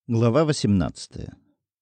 Глава 18.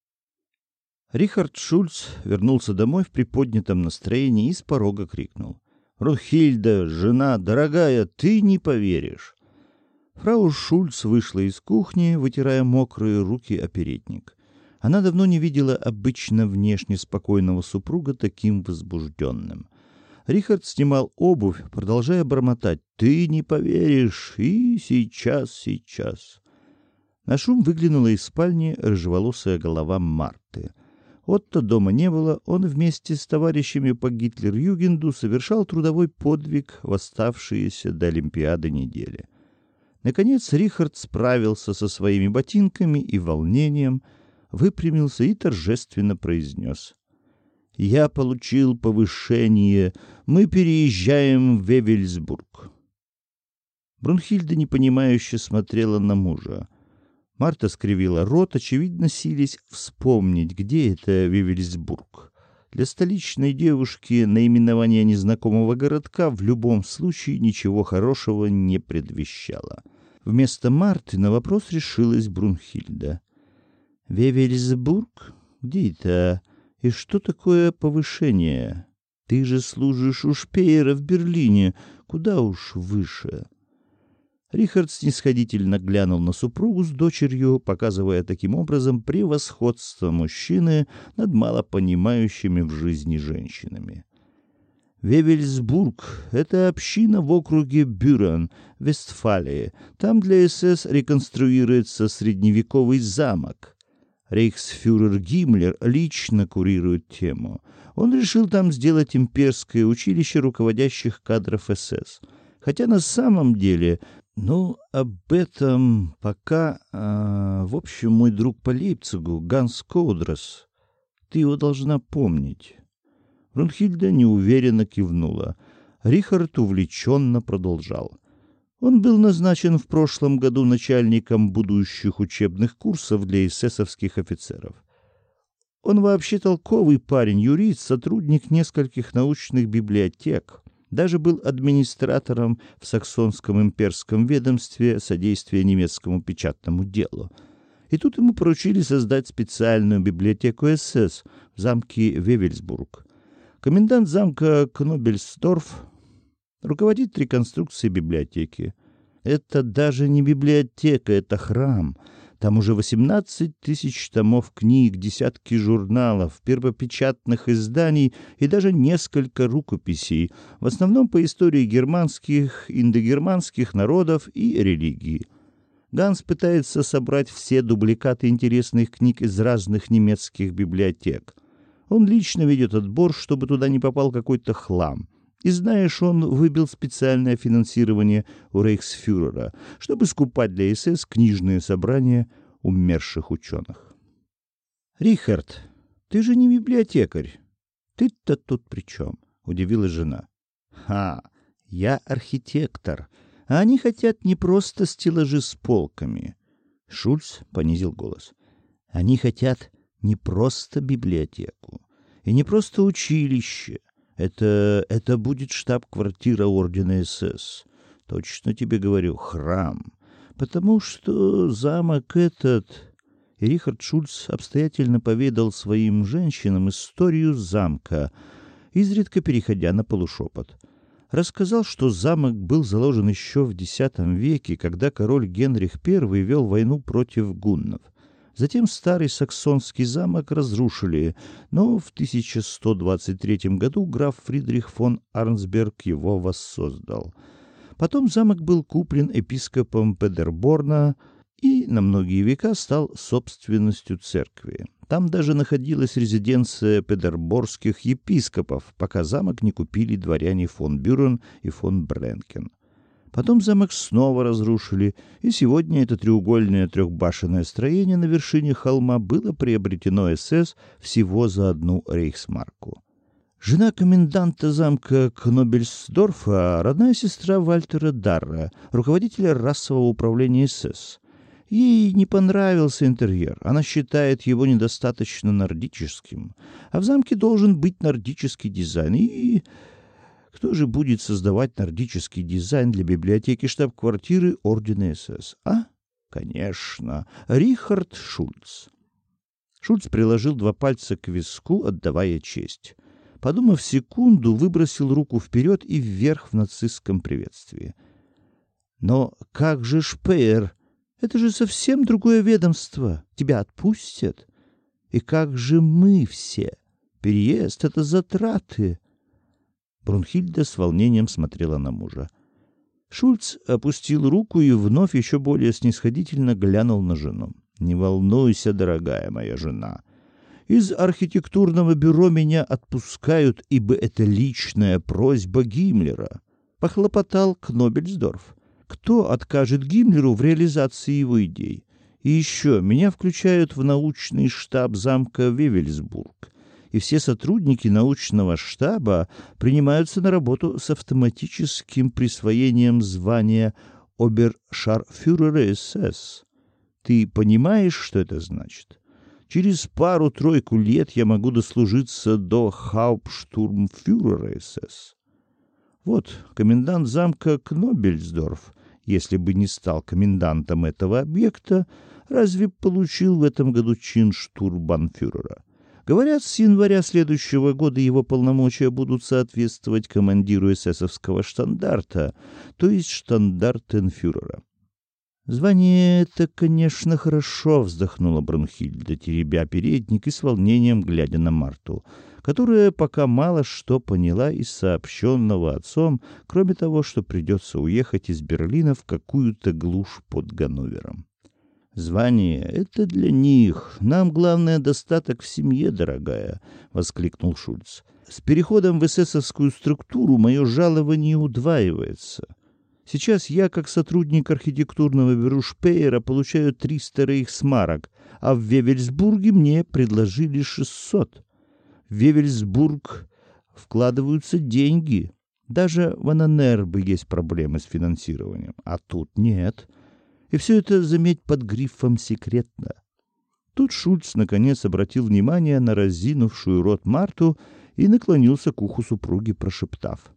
Рихард Шульц вернулся домой в приподнятом настроении и с порога крикнул: «Брунхильда, жена дорогая, ты не поверишь!» Фрау Шульц вышла из кухни, вытирая мокрые руки о передник. Она давно не видела обычно внешне спокойного супруга таким возбужденным. Рихард снимал обувь, продолжая бормотать: «Ты не поверишь! И сейчас!» На шум выглянула из спальни рыжеволосая голова Марты. Отто дома не было, он вместе с товарищами по Гитлер-Югенду совершал трудовой подвиг в оставшиеся до Олимпиады недели. Наконец Рихард справился со своими ботинками и волнением, выпрямился и торжественно произнес: «Я получил повышение, мы переезжаем в Вевельсбург». Брунхильда непонимающе смотрела на мужа. Марта скривила рот, очевидно, силясь вспомнить, где это Вевельсбург. Для столичной девушки наименование незнакомого городка в любом случае ничего хорошего не предвещало. Вместо Марты на вопрос решилась Брунхильда. «Вевельсбург? Где это? И что такое повышение? Ты же служишь у Шпеера в Берлине, куда уж выше». Рихард снисходительно глянул на супругу с дочерью, показывая таким образом превосходство мужчины над малопонимающими в жизни женщинами. Вевельсбург — это община в округе Бюрен, Вестфалии. Там для СС реконструируется средневековый замок. Рейхсфюрер Гиммлер лично курирует тему. Он решил там сделать имперское училище руководящих кадров СС. Хотя на самом деле... об этом пока... В общем, мой друг по Лейпцигу, Ганс Коудрас, ты его должна помнить. Брунхильда неуверенно кивнула. Рихард увлеченно продолжал. Он был назначен в прошлом году начальником будущих учебных курсов для эсэсовских офицеров. Он вообще толковый парень, юрист, сотрудник нескольких научных библиотек. Даже был администратором в Саксонском имперском ведомстве содействия немецкому печатному делу. И тут ему поручили создать специальную библиотеку СС в замке Вевельсбург. Комендант замка Кнобельсдорф руководит реконструкцией библиотеки. Это даже не библиотека, это храм. Там уже 18 тысяч томов книг, десятки журналов, первопечатных изданий и даже несколько рукописей, в основном по истории германских, индогерманских народов и религии. Ганс пытается собрать все дубликаты интересных книг из разных немецких библиотек. Он лично ведет отбор, чтобы туда не попал какой-то хлам. И знаешь, он выбил специальное финансирование у рейхсфюрера, чтобы скупать для СС книжные собрания умерших ученых. «Рихард, ты же не библиотекарь. Ты-то тут при чем?» — удивилась жена. Я архитектор, а они хотят не просто стеллажи с полками». Шульц понизил голос. «Они хотят не просто библиотеку и не просто училище. Это будет штаб-квартира ордена СС. Точно тебе говорю, храм. Потому что замок этот...» И Рихард Шульц обстоятельно поведал своим женщинам историю замка, изредка переходя на полушепот. Рассказал, что замок был заложен еще в X веке, когда король Генрих I вел войну против гуннов. Затем старый саксонский замок разрушили, но в 1123 году граф Фридрих фон Арнсберг его воссоздал. Потом замок был куплен епископом Педерборна и на многие века стал собственностью церкви. Там даже находилась резиденция педерборских епископов, пока замок не купили дворяне фон Бюрен и фон Бренкен. Потом замок снова разрушили, и сегодня это треугольное трехбашенное строение на вершине холма было приобретено СС всего за 1 рейхсмарку. Жена коменданта замка Кнобельсдорфа — родная сестра Вальтера Дарра, руководителя расового управления СС. Ей не понравился интерьер, она считает его недостаточно нордическим, а в замке должен быть нордический дизайн. И кто же будет создавать нордический дизайн для библиотеки штаб-квартиры ордена СС, а? Конечно, Рихард Шульц. Шульц приложил 2 пальца к виску, отдавая честь. Подумав секунду, выбросил руку вперед и вверх в нацистском приветствии. Но как же Шпеер? Это же совсем другое ведомство. Тебя отпустят? И как же мы все? Переезд — это затраты. Брунхильда с волнением смотрела на мужа. Шульц опустил руку и вновь еще более снисходительно глянул на жену. «Не волнуйся, дорогая моя жена. Из архитектурного бюро меня отпускают, ибо это личная просьба Гиммлера», — похлопотал Кнобельсдорф. «Кто откажет Гиммлеру в реализации его идей? И еще меня включают в научный штаб замка Вевельсбург, и все сотрудники научного штаба принимаются на работу с автоматическим присвоением звания обершарфюрера СС. Ты понимаешь, что это значит? Через пару-тройку лет я могу дослужиться до хауптштурмфюрера СС. Вот комендант замка Кнобельсдорф, если бы не стал комендантом этого объекта, разве получил в этом году чин штурмбанфюрера? Говорят, с января следующего года его полномочия будут соответствовать командиру эсэсовского штандарта, то есть штандартенфюрера. «Звание это, конечно, хорошо», — вздохнула Брунхильда, теребя передник и с волнением глядя на Марту, которая пока мало что поняла из сообщенного отцом, кроме того, что придется уехать из Берлина в какую-то глушь под Ганновером. «Звание — это для них. Нам главное достаток в семье, дорогая», — воскликнул Шульц. «С переходом в эсэсовскую структуру мое жалование удваивается. Сейчас я, как сотрудник архитектурного бюро Шпеера, получаю 300 рейхсмарок, а в Вевельсбурге мне предложили 600. В Вевельсбург вкладываются деньги. Даже в Ананербе есть проблемы с финансированием, а тут нет. И все это, заметь, под грифом «секретно». Тут Шульц наконец обратил внимание на разинувшую рот Марту и наклонился к уху супруги, прошептав: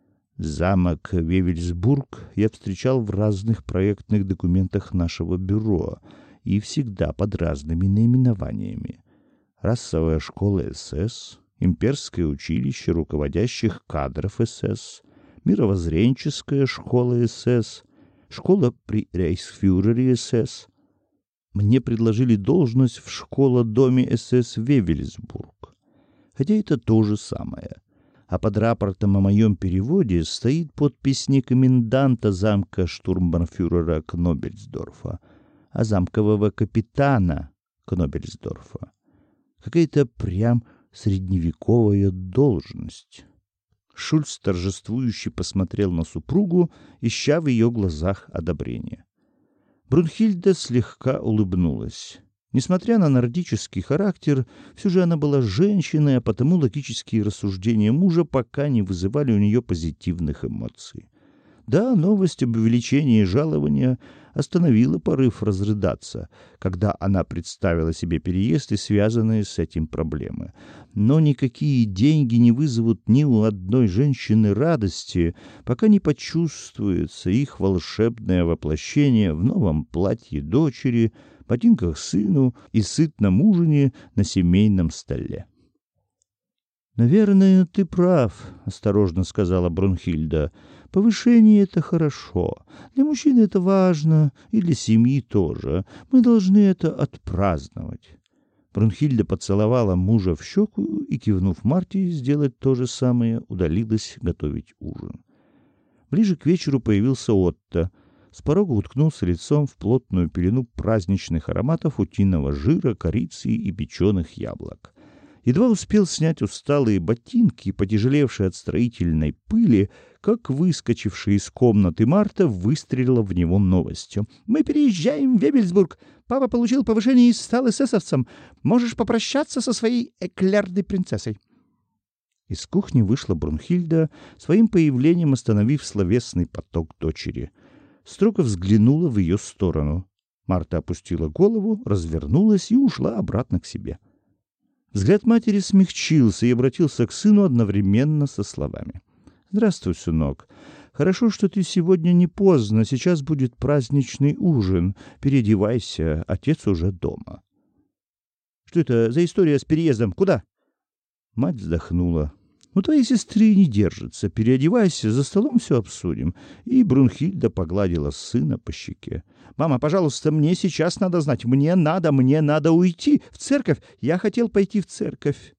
«Замок Вевельсбург я встречал в разных проектных документах нашего бюро и всегда под разными наименованиями. Расовая школа СС, имперское училище руководящих кадров СС, мировоззренческая школа СС, школа при рейхсфюрере СС. Мне предложили должность в школа-доме СС Вевельсбург. Хотя это то же самое. А под рапортом о моем переводе стоит подпись не коменданта замка штурмбанфюрера Кнобельсдорфа, а замкового капитана Кнобельсдорфа. Какая-то прям средневековая должность». Шульц торжествующе посмотрел на супругу, ища в ее глазах одобрения. Брунхильда слегка улыбнулась. Несмотря на нордический характер, все же она была женщиной, а потому логические рассуждения мужа пока не вызывали у нее позитивных эмоций. Да, новость об увеличении жалования остановила порыв разрыдаться, когда она представила себе переезд и связанные с этим проблемы. Но никакие деньги не вызовут ни у одной женщины радости, пока не почувствуется их волшебное воплощение в новом платье дочери, ботинках сыну и сытном ужине на семейном столе. «Наверное, ты прав», — осторожно сказала Брунхильда. «Повышение — это хорошо. Для мужчины это важно, и для семьи тоже. Мы должны это отпраздновать». Брунхильда поцеловала мужа в щеку и, кивнув Марте сделать то же самое, удалилась готовить ужин. Ближе к вечеру появился Отто. С порога уткнулся лицом в плотную пелену праздничных ароматов утиного жира, корицы и печеных яблок. Едва успел снять усталые ботинки, потяжелевшие от строительной пыли, как выскочившая из комнаты Марта выстрелила в него новостью. «Мы переезжаем в Вевельсбург. Папа получил повышение и стал эсэсовцем. Можешь попрощаться со своей эклерной принцессой». Из кухни вышла Брунхильда, своим появлением остановив словесный поток дочери. Строго взглянула в ее сторону. Марта опустила голову, развернулась и ушла обратно к себе. Взгляд матери смягчился и обратился к сыну одновременно со словами: «Здравствуй, сынок. Хорошо, что ты сегодня не поздно, сейчас будет праздничный ужин. Переодевайся, отец уже дома». «Что это за история с переездом? Куда?» Мать вздохнула. «У твоей сестры не держится. Переодевайся, за столом все обсудим». И Брунхильда погладила сына по щеке. «Мама, пожалуйста, мне сейчас надо знать. Мне надо уйти в церковь. Я хотел пойти в церковь».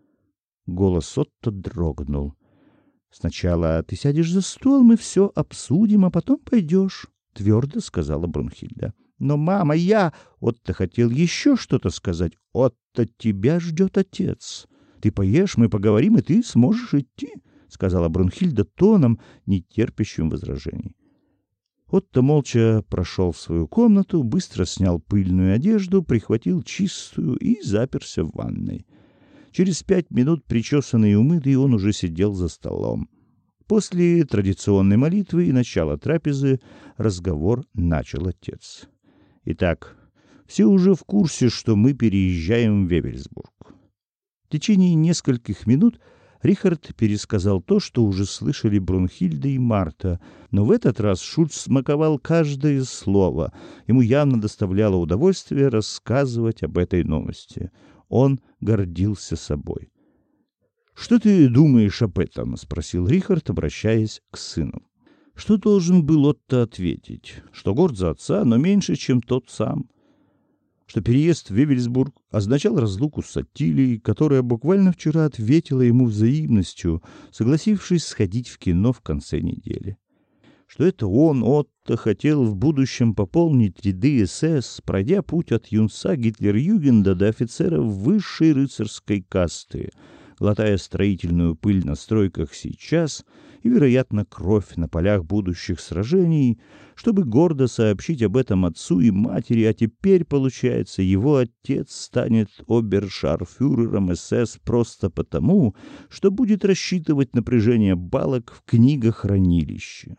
Голос Отто дрогнул. «Сначала ты сядешь за стол, мы все обсудим, а потом пойдешь», — твердо сказала Брунхильда. «Но, мама, я...» Отто хотел еще что-то сказать. «Отто, тебя ждет отец. Ты поешь, мы поговорим, и ты сможешь идти», — сказала Брунхильда тоном, не терпящим возражений. Отто молча прошел в свою комнату, быстро снял пыльную одежду, прихватил чистую и заперся в ванной. Через 5 минут, причесанный и умытый, он уже сидел за столом. После традиционной молитвы и начала трапезы разговор начал отец. «Итак, все уже в курсе, что мы переезжаем в Вевельсбург». В течение нескольких минут Рихард пересказал то, что уже слышали Брунхильда и Марта, но в этот раз Шульц смаковал каждое слово. Ему явно доставляло удовольствие рассказывать об этой новости. Он гордился собой. «Что ты думаешь об этом?» — спросил Рихард, обращаясь к сыну. Что должен был Отто ответить? Что горд за отца, но меньше, чем тот сам. Что переезд в Вевельсбург означал разлуку с Аттилией, которая буквально вчера ответила ему взаимностью, согласившись сходить в кино в конце недели. Что это он, Отто, хотел в будущем пополнить ряды СС, пройдя путь от юнца Гитлер-Югенда до офицеров высшей рыцарской касты, глотая строительную пыль на стройках сейчас и, вероятно, кровь на полях будущих сражений, чтобы гордо сообщить об этом отцу и матери, а теперь, получается, его отец станет обершарфюрером СС просто потому, что будет рассчитывать напряжение балок в книгохранилище.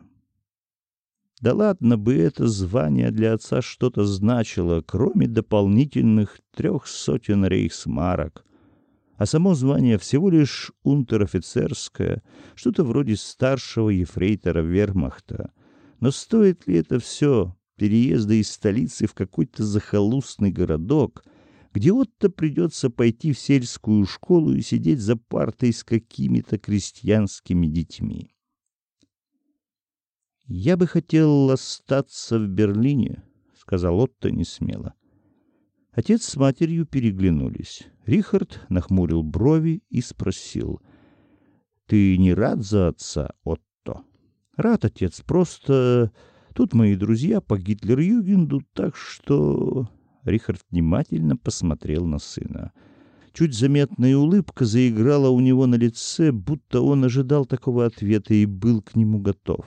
Да ладно бы это звание для отца что-то значило, кроме дополнительных 300 рейхсмарок. А само звание всего лишь унтер-офицерское, что-то вроде старшего ефрейтора вермахта. Но стоит ли это все, переезда из столицы в какой-то захолустный городок, где Отто придется пойти в сельскую школу и сидеть за партой с какими-то крестьянскими детьми? «Я бы хотел остаться в Берлине», — сказал Отто несмело. Отец с матерью переглянулись. Рихард нахмурил брови и спросил: «Ты не рад за отца, Отто?» «Рад, отец, просто тут мои друзья по Гитлер-Югенду, так что...» Рихард внимательно посмотрел на сына. Чуть заметная улыбка заиграла у него на лице, будто он ожидал такого ответа и был к нему готов.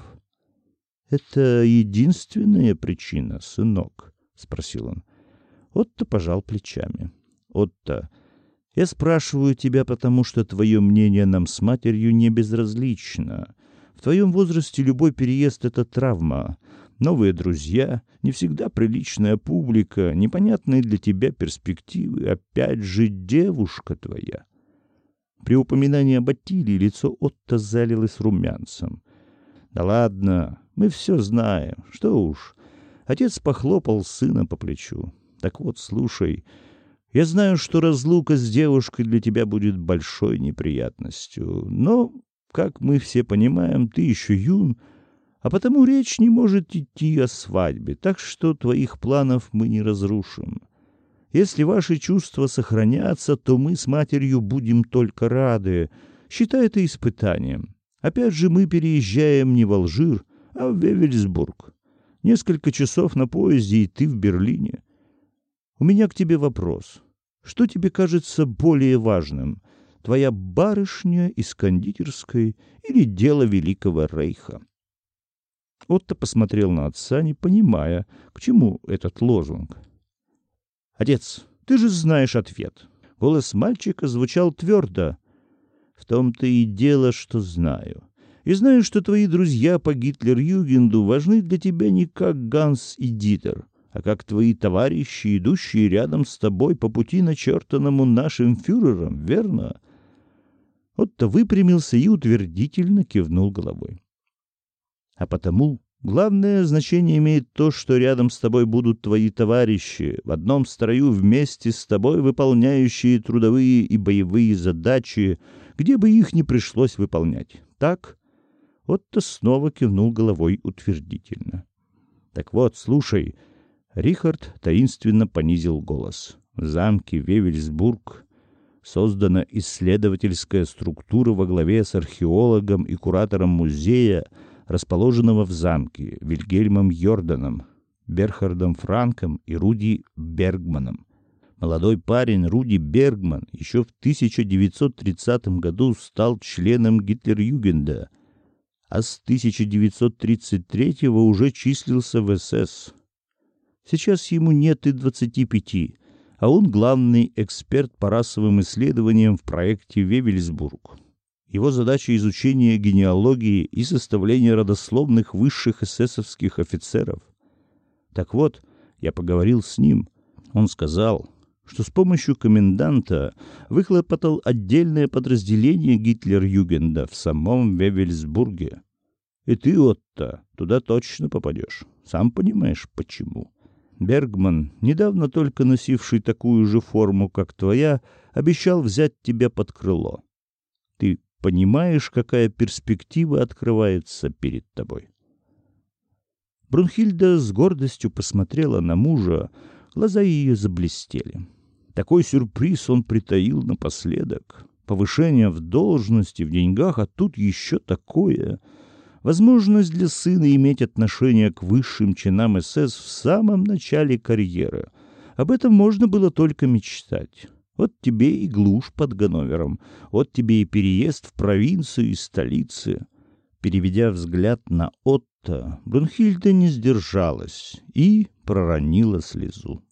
«Это единственная причина, сынок?» — спросил он. Отто пожал плечами. «Отто, я спрашиваю тебя, потому что твое мнение нам с матерью не безразлично. В твоем возрасте любой переезд — это травма. Новые друзья, не всегда приличная публика, непонятные для тебя перспективы, опять же девушка твоя». При упоминании об Аттилии лицо Отто залилось румянцем. «Да ладно, мы все знаем, что уж». Отец похлопал сына по плечу. «Так вот, слушай, я знаю, что разлука с девушкой для тебя будет большой неприятностью, но, как мы все понимаем, ты еще юн, а потому речь не может идти о свадьбе, так что твоих планов мы не разрушим. Если ваши чувства сохранятся, то мы с матерью будем только рады. Считай это испытанием. Опять же, мы переезжаем не в Алжир, а в Вевельсбург. Несколько часов на поезде, и ты в Берлине. У меня к тебе вопрос. Что тебе кажется более важным? Твоя барышня из кондитерской или дело Великого Рейха?» Отто посмотрел на отца, не понимая, к чему этот лозунг. «Отец, ты же знаешь ответ». Голос мальчика звучал твердо. «В том-то и дело, что знаю. И знаю, что твои друзья по Гитлер-Югенду важны для тебя не как Ганс и Дитер, а как твои товарищи, идущие рядом с тобой по пути, начертанному нашим фюрером, верно?» Отто выпрямился и утвердительно кивнул головой. А потому главное значение имеет то, что рядом с тобой будут твои товарищи, в одном строю вместе с тобой выполняющие трудовые и боевые задачи, где бы их ни пришлось выполнять. Так? Отто снова кивнул головой утвердительно. Так вот, слушай. Рихард таинственно понизил голос. В замке Вевельсбург создана исследовательская структура во главе с археологом и куратором музея, расположенного в замке, Вильгельмом Йорданом, Берхардом Франком и Руди Бергманом. Молодой парень Руди Бергман еще в 1930 году стал членом Гитлер-Югенда, а с 1933 уже числился в СС. Сейчас ему нет и 25, а он главный эксперт по расовым исследованиям в проекте Вевельсбург. Его задача — изучение генеалогии и составление родословных высших эсэсовских офицеров. Так вот, я поговорил с ним. Он сказал, что с помощью коменданта выхлопотал отдельное подразделение Гитлер-Югенда в самом Вевельсбурге. И ты, Отто, туда точно попадешь. Сам понимаешь, почему. Бергман, недавно только носивший такую же форму, как твоя, обещал взять тебя под крыло. Ты понимаешь, какая перспектива открывается перед тобой? Брунхильда с гордостью посмотрела на мужа, глаза ее заблестели. Такой сюрприз он притаил напоследок. Повышение в должности, в деньгах, а тут еще такое. Возможность для сына иметь отношение к высшим чинам СС в самом начале карьеры. Об этом можно было только мечтать. Вот тебе и глушь под Ганновером, вот тебе и переезд в провинцию из столицы. Переведя взгляд на Отто, Брунхильда не сдержалась и проронила слезу.